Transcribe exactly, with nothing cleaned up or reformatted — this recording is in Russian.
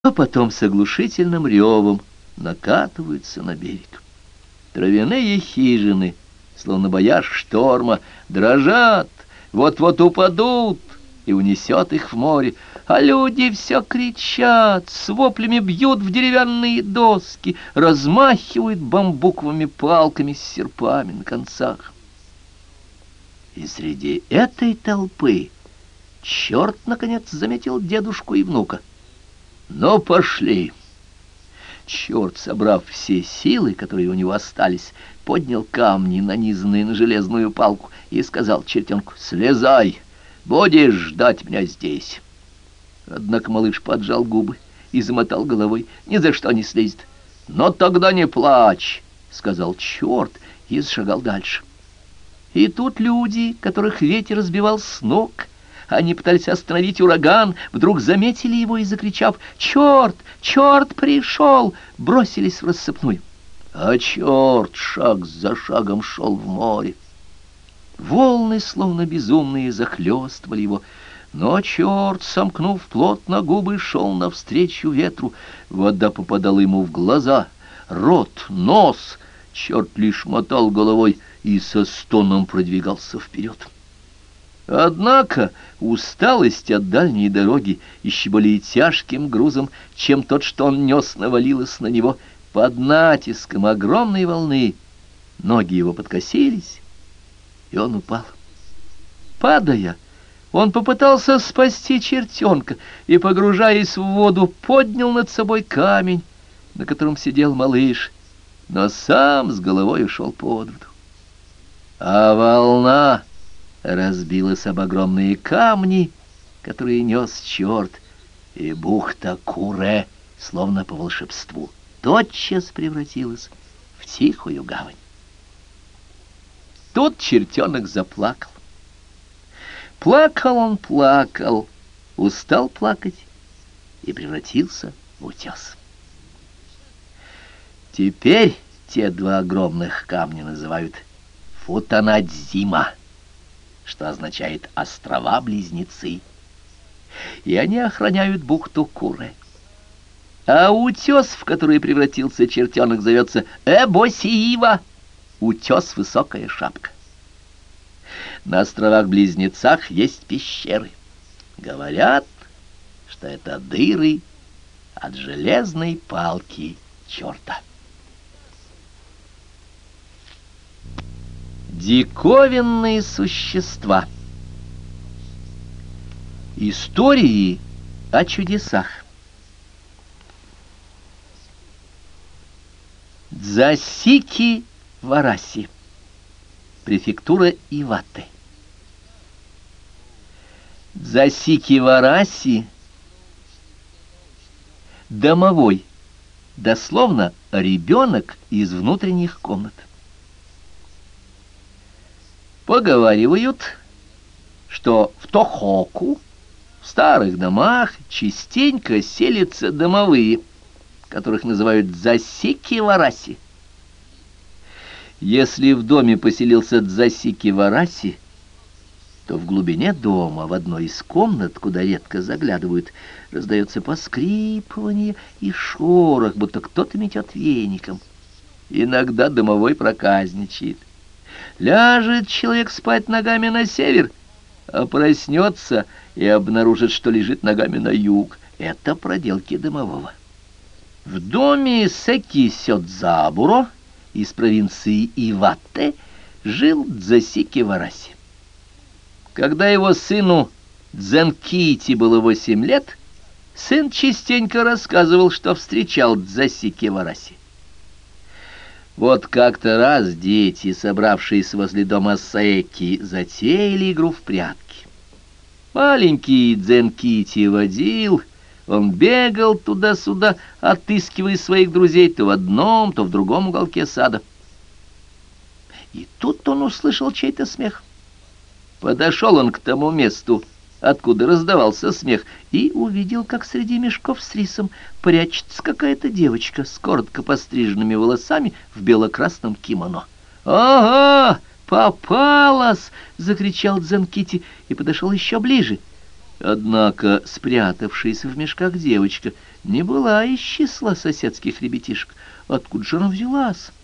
а потом с оглушительным ревом накатываются на берег. Травяные хижины, словно боясь шторма, дрожат, вот-вот упадут, и унесет их в море, а люди все кричат, с воплями бьют в деревянные доски, размахивают бамбуковыми палками с серпами на концах. И среди этой толпы черт, наконец, заметил дедушку и внука. «Ну, пошли!» Черт, собрав все силы, которые у него остались, поднял камни, нанизанные на железную палку, и сказал чертенку: «Слезай, будешь ждать меня здесь». Однако малыш поджал губы и замотал головой: «Ни за что не слезет». «Но тогда не плачь», — сказал черт и зашагал дальше. И тут люди, которых ветер сбивал с ног, они пытались остановить ураган, вдруг заметили его и, закричав: «Черт! Черт пришел!», бросились в рассыпную. А черт шаг за шагом шел в море. Волны, словно безумные, захлестывали его, но черт, сомкнув плотно губы, шел навстречу ветру. Вода попадала ему в глаза, рот, нос. Черт лишь мотал головой и со стоном продвигался вперед. Однако усталость от дальней дороги еще более тяжким грузом, чем тот, что он нес, навалилась на него. Под натиском огромной волны ноги его подкосились, и он упал. Падая, он попытался спасти чертенка и, погружаясь в воду, поднял над собой камень, на котором сидел малыш, но сам с головой ушел под воду. А волна разбилась об огромные камни, которые нес черт, и бухта Куре, словно по волшебству, тотчас превратилась в тихую гавань. Тут чертенок заплакал. Плакал он, плакал, устал плакать и превратился в утес. Теперь те два огромных камня называют Футанадзима, что означает «острова-близнецы», и они охраняют бухту Куре. А утес, в который превратился чертенок, зовется Эбосиива, утес «Высокая шапка». На островах-близнецах есть пещеры. Говорят, что это дыры от железной палки черта. Диковинные существа. Истории о чудесах. Дзасики-Вараси, префектура Ивате. Дзасики-Вараси — домовой, дословно ребенок из внутренних комнат. Поговаривают, что в Тохоку, в старых домах, частенько селятся домовые, которых называют дзасики-вараси. Если в доме поселился дзасики-вараси, то в глубине дома, в одной из комнат, куда редко заглядывают, раздается поскрипывание и шорох, будто кто-то метет веником. Иногда домовой проказничает. Ляжет человек спать ногами на север, а проснется и обнаружит, что лежит ногами на юг. Это проделки домового. В доме Секи-Сёдзабуро из провинции Ивате жил Дзасики-Вараси. Когда его сыну Дзенкити было восемь лет, сын частенько рассказывал, что встречал Дзасики-Вараси. Вот как-то раз дети, собравшись возле дома Секи, затеяли игру в прятки. Маленький Дзенкити водил, он бегал туда-сюда, отыскивая своих друзей то в одном, то в другом уголке сада. И тут он услышал чей-то смех. Подошел он к тому месту, откуда раздавался смех, и увидел, как среди мешков с рисом прячется какая-то девочка с коротко постриженными волосами в бело-красном кимоно. «Ага, попалась!» — закричал Дзенкити и подошел еще ближе. Однако спрятавшаяся в мешках девочка не была из числа соседских ребятишек. Откуда же она взялась?